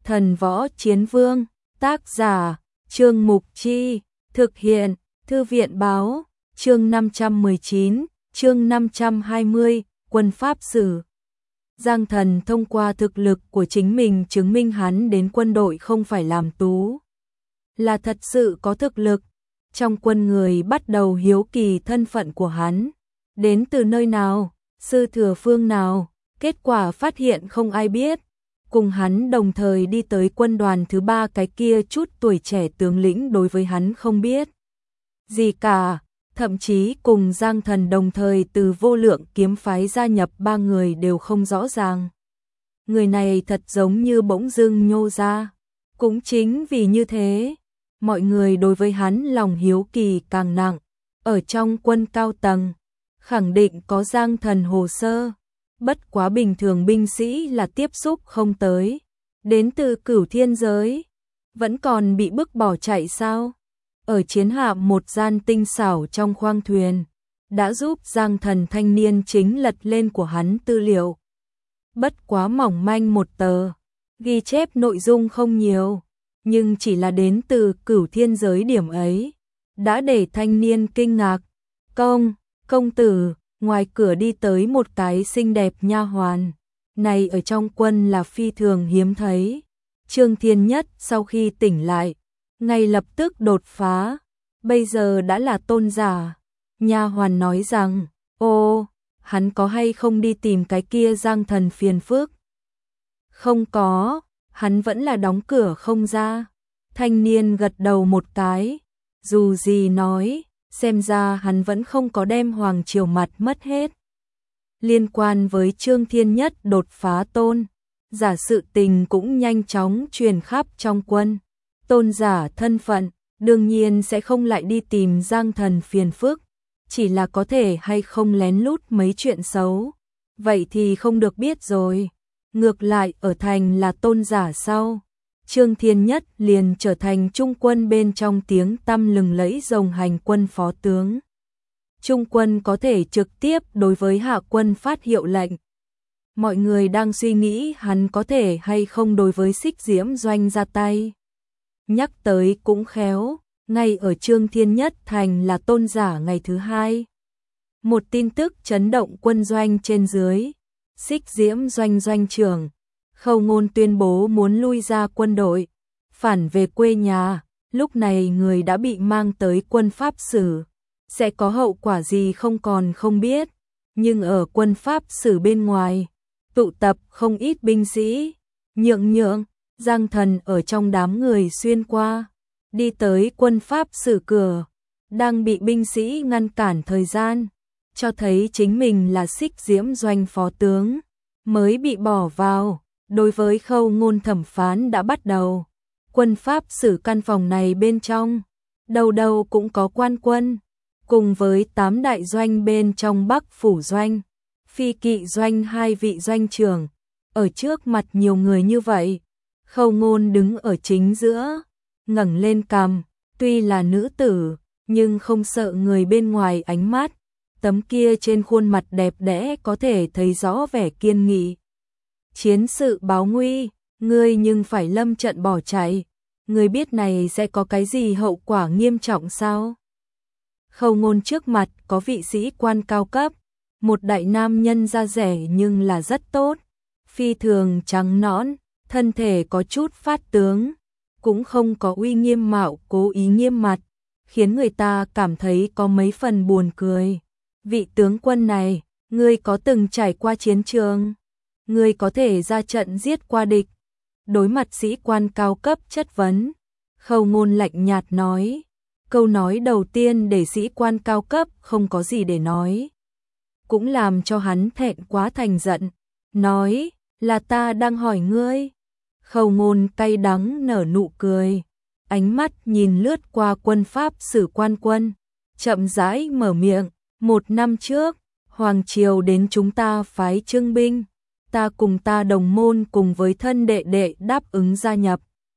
Thần Võ Chiến Vương, tác giả, Trương Mục Chi, thực hiện, Thư viện báo, chương 519, chương 520, Quân Pháp Sử. Giang Thần thông qua thực lực của chính mình chứng minh hắn đến quân đội không phải làm tú, là thật sự có thực lực. Trong quân người bắt đầu hiếu kỳ thân phận của hắn, đến từ nơi nào, sư thừa phương nào, kết quả phát hiện không ai biết. Cùng hắn đồng thời đi tới quân đoàn thứ 3 cái kia chút tuổi trẻ tướng lĩnh đối với hắn không biết gì cả, thậm chí cùng Giang Thần đồng thời từ Vô Lượng kiếm phái gia nhập 3 người đều không rõ ràng. Người này thật giống như bỗng dưng nhô ra. Cũng chính vì như thế, mọi người đối với hắn lòng hiếu kỳ càng nặng. Ở trong quân cao tầng, khẳng định có Giang Thần hồ sơ. Bất quá bình thường binh sĩ là tiếp xúc không tới. Đến từ Cửu Thiên giới, vẫn còn bị bức bỏ chạy sao? Ở chiến hạm một gian tinh xảo trong khoang thuyền, đã giúp Giang Thần thanh niên chính lật lên của hắn tư liệu. Bất quá mỏng manh một tờ, ghi chép nội dung không nhiều, nhưng chỉ là đến từ Cửu Thiên giới điểm ấy, đã để thanh niên kinh ngạc. Công tử, ngoài cửa đi tới một cái xinh đẹp nha hoàn, này ở trong quân là phi thường hiếm thấy. Trương Thiên Nhất sau khi tỉnh lại, ngay lập tức đột phá, bây giờ đã là tôn giả. Nha hoàn nói rằng, ô, hắn có hay không đi tìm cái kia Giang Thần phiền phức? Không có, hắn vẫn là đóng cửa không ra. Thanh niên gật đầu một cái, dù gì nói, xem ra hắn vẫn không có đem Hoàng Triều mặt mất hết. Liên quan với Trương Thiên Nhất đột phá tôn giả sự tình cũng nhanh chóng truyền khắp trong quân. Tôn giả thân phận, đương nhiên sẽ không lại đi tìm Giang Thần phiền phức, chỉ là có thể hay không lén lút mấy chuyện xấu. Vậy thì không được biết rồi. Ngược lại ở thành là tôn giả sau, Trương Thiên Nhất liền trở thành trung quân bên trong tiếng tăm lừng lẫy rồng hành quân phó tướng. Trung quân có thể trực tiếp đối với hạ quân phát hiệu lệnh. Mọi người đang suy nghĩ hắn có thể hay không đối với Xích Diễm doanh ra tay. Nhắc tới cũng khéo, ngay ở Trương Thiên Nhất thành là tôn giả ngày thứ 2. Một tin tức chấn động quân doanh trên dưới. Xích Diễm doanh doanh trưởng Khâu Ngôn tuyên bố muốn lui ra quân đội, phản về quê nhà. Lúc này người đã bị mang tới Quân Pháp Sử, sẽ có hậu quả gì không còn không biết. Nhưng ở Quân Pháp Sử bên ngoài, tụ tập không ít binh sĩ. Nhượng, Giang Thần ở trong đám người xuyên qua, đi tới Quân Pháp Sử cửa, đang bị binh sĩ ngăn cản thời gian, cho thấy chính mình là Xích Diễm doanh phó tướng, mới bị bỏ vào. Đối với Khâu Ngôn thẩm phán đã bắt đầu. Quân Pháp Sử căn phòng này bên trong, đầu đầu cũng có quan quân, cùng với 8 đại doanh bên trong Bắc Phủ doanh, Phi Kỵ doanh 2 vị doanh trưởng. Ở trước mặt nhiều người như vậy, Khâu Ngôn đứng ở chính giữa, ngẩng lên cằm, tuy là nữ tử, nhưng không sợ người bên ngoài ánh mắt. Tấm kia trên khuôn mặt đẹp đẽ có thể thấy rõ vẻ kiên nghị. Chiến sự báo nguy, ngươi nhưng phải lâm trận bỏ chạy. Ngươi biết này sẽ có cái gì hậu quả nghiêm trọng sao? Khâu Ngôn trước mặt có vị sĩ quan cao cấp, một đại nam nhân da rẻ nhưng là rất tốt, phi thường trắng nõn, thân thể có chút phát tướng, cũng không có uy nghiêm mạo cố ý nghiêm mặt, khiến người ta cảm thấy có mấy phần buồn cười. Vị tướng quân này, ngươi có từng trải qua chiến trường? Ngươi có thể ra trận giết qua địch? Đối mặt sĩ quan cao cấp chất vấn, Khâu Ngôn lạnh nhạt nói. Câu nói đầu tiên để sĩ quan cao cấp không có gì để nói, cũng làm cho hắn thẹn quá thành giận, nói, là ta đang hỏi ngươi. Khâu Ngôn cay đắng nở nụ cười, ánh mắt nhìn lướt qua Quân Pháp Sử quan quân, chậm rãi mở miệng. 1 năm trước, Hoàng Triều đến chúng ta phái trưng binh, ta cùng ta đồng môn cùng với thân đệ đệ đáp ứng gia nhập.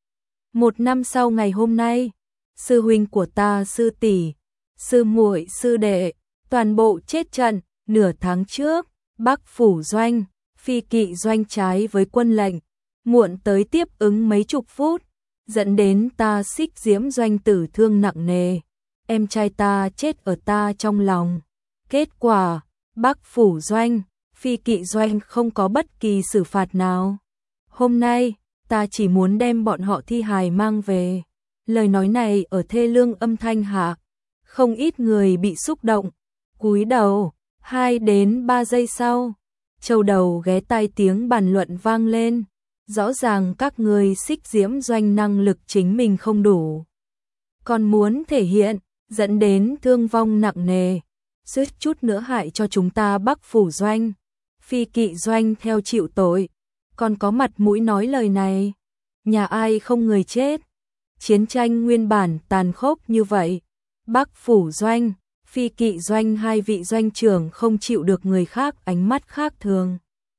1 năm sau ngày hôm nay, sư huynh của ta, sư tỷ, sư muội, sư đệ, toàn bộ chết trận. Nửa tháng trước, Bắc Phủ doanh, Phi Kỵ doanh trái với quân lệnh, muộn tới tiếp ứng mấy chục phút, dẫn đến ta Xích Diễm Doanh tử thương nặng nề. Em trai ta chết ở ta trong lòng. Kết quả, Bắc Phủ Doanh, Phi Kỵ Doanh không có bất kỳ xử phạt nào. Hôm nay, ta chỉ muốn đem bọn họ thi hài mang về. Lời nói này ở thê lương âm thanh hạ, không ít người bị xúc động. Cúi đầu, 2 đến 3 giây sau, châu đầu ghé tai tiếng bàn luận vang lên. Rõ ràng các người Xích Diễm Doanh năng lực chính mình không đủ, còn muốn thể hiện, dẫn đến thương vong nặng nề, suýt chút nữa hại cho chúng ta Bắc Phủ Doanh, Phi Kỵ Doanh theo chịu tội, còn có mặt mũi nói lời này. Nhà ai không người chết? Chiến tranh nguyên bản tàn khốc như vậy, Bắc Phủ Doanh, Phi Kỵ Doanh hai vị doanh trưởng không chịu được người khác ánh mắt khác thường.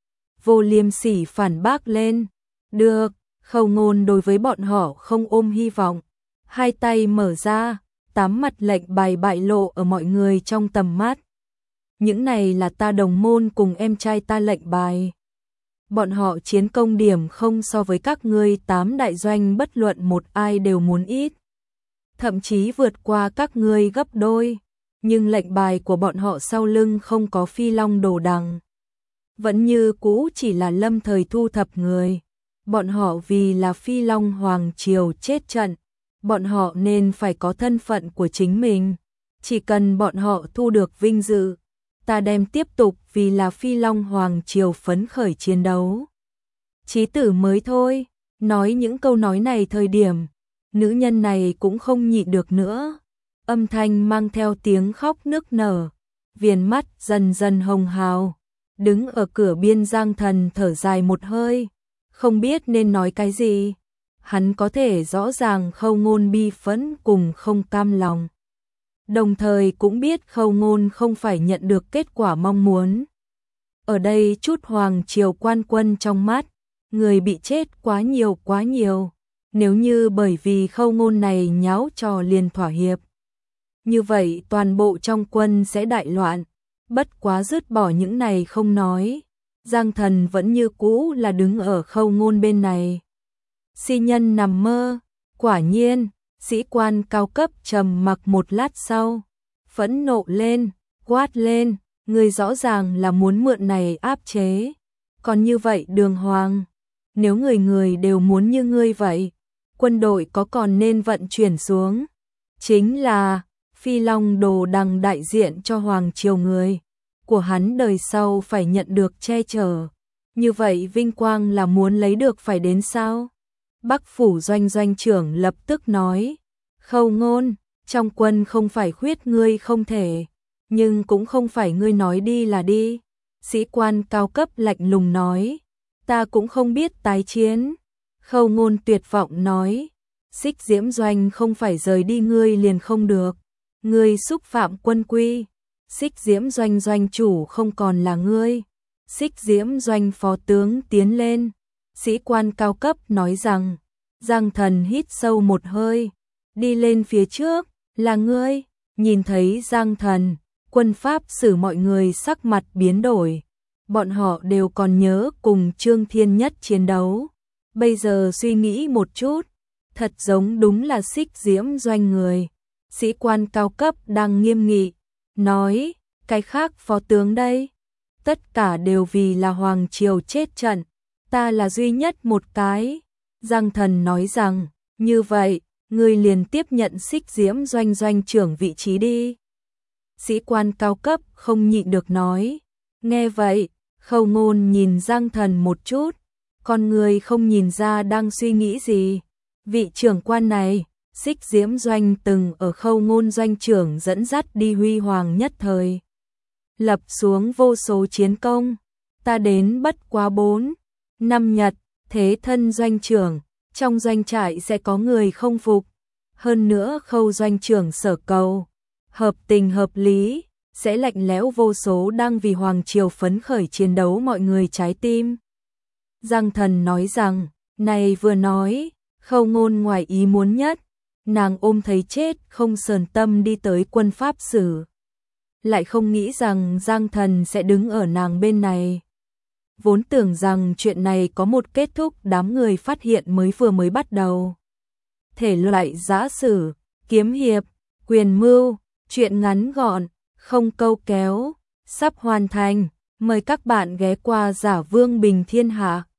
Vô Liêm Sỉ phản bác lên. Được, Khâu Ngôn đối với bọn họ không ôm hy vọng. Hai tay mở ra, 8 mặt lệnh bài bại lộ ở mọi người trong tầm mắt. Những này là ta đồng môn cùng em trai ta lệnh bài. Bọn họ chiến công điểm không so với các ngươi 8 đại doanh bất luận một ai đều muốn ít. Thậm chí vượt qua các ngươi gấp đôi. Nhưng lệnh bài của bọn họ sau lưng không có phi long đồ đằng. Vẫn như cũ chỉ là lâm thời thu thập người. Bọn họ vì là phi long hoàng triều chết trận. Bọn họ nên phải có thân phận của chính mình. Chỉ cần bọn họ thu được vinh dự, ta đem tiếp tục vì là phi long hoàng triều phấn khởi chiến đấu. Chí tử mới thôi, nói những câu nói này thời điểm, nữ nhân này cũng không nhịn được nữa. Âm thanh mang theo tiếng khóc nức nở, viền mắt dần dần hồng hào. Đứng ở cửa biên Giang Thần thở dài một hơi, không biết nên nói cái gì. Hắn có thể rõ ràng Khâu Ngôn bi phẫn cùng không cam lòng. Đồng thời cũng biết Khâu Ngôn không phải nhận được kết quả mong muốn. Ở đây chút hoàng triều quan quân trong mắt, người bị chết quá nhiều. Nếu như bởi vì Khâu Ngôn này nháo trò liền thỏa hiệp, như vậy toàn bộ trong quân sẽ đại loạn. Bất quá dứt bỏ những này không nói, Giang Thần vẫn như cũ là đứng ở Khâu Ngôn bên này. Si nhân nằm mơ, quả nhiên, sĩ quan cao cấp trầm mặc một lát sau, phẫn nộ lên, quát lên, người rõ ràng là muốn mượn này áp chế. Còn như vậy đường hoàng, nếu người đều muốn như ngươi vậy, quân đội có còn nên vận chuyển xuống. Chính là phi long đồ đằng đại diện cho hoàng triều người của hắn đời sau phải nhận được che chở. Như vậy vinh quang là muốn lấy được phải đến sao? Bắc Phủ Doanh doanh trưởng lập tức nói, Khâu Ngôn, trong quân không phải khuyết ngươi không thể, nhưng cũng không phải ngươi nói đi là đi. Sĩ quan cao cấp lạnh lùng nói, ta cũng không biết tái chiến. Khâu Ngôn tuyệt vọng nói, Xích Diễm Doanh không phải rời đi ngươi liền không được. Ngươi xúc phạm quân quy, Xích Diễm Doanh doanh chủ không còn là ngươi. Xích Diễm Doanh phó tướng tiến lên. Sĩ quan cao cấp nói rằng, Giang Thần hít sâu một hơi, đi lên phía trước, là ngươi. Nhìn thấy Giang Thần, quân pháp xử mọi người sắc mặt biến đổi. Bọn họ đều còn nhớ cùng Trương Thiên Nhất chiến đấu. Bây giờ suy nghĩ một chút, thật giống đúng là Xích Diễm Doanh người. Sĩ quan cao cấp đang nghiêm nghị, nói, cái khác phó tướng đây. Tất cả đều vì là hoàng triều chết trận, ta là duy nhất một cái. Giang Thần nói rằng, như vậy, ngươi liền tiếp nhận Xích Diễm Doanh doanh trưởng vị trí đi. Sĩ quan cao cấp không nhịn được nói. Nghe vậy, Khâu Ngôn nhìn Giang Thần một chút, con người không nhìn ra đang suy nghĩ gì. Vị trưởng quan này, Xích Diễm Doanh từng ở Khâu Ngôn doanh trưởng dẫn dắt đi huy hoàng nhất thời, lập xuống vô số chiến công. Ta đến bất quá 4 năm nhật, thế thân doanh trưởng, trong doanh trại sẽ có người không phục. Hơn nữa Khâu doanh trưởng sở cầu, hợp tình hợp lý, sẽ lạnh lẽo vô số đang vì hoàng triều phấn khởi chiến đấu mọi người trái tim. Giang Thần nói rằng, này vừa nói, Khâu Ngôn ngoài ý muốn nhất, nàng ôm thấy chết không sờn tâm đi tới quân pháp sử. Lại không nghĩ rằng Giang Thần sẽ đứng ở nàng bên này. vốn tưởng rằng chuyện này có một kết thúc, đám người phát hiện vừa mới bắt đầu. Thể loại giã sử, kiếm hiệp, quyền mưu, truyện ngắn gọn, không câu kéo, sắp hoàn thành. Mời các bạn ghé qua Giả Vương Bình Thiên Hạ.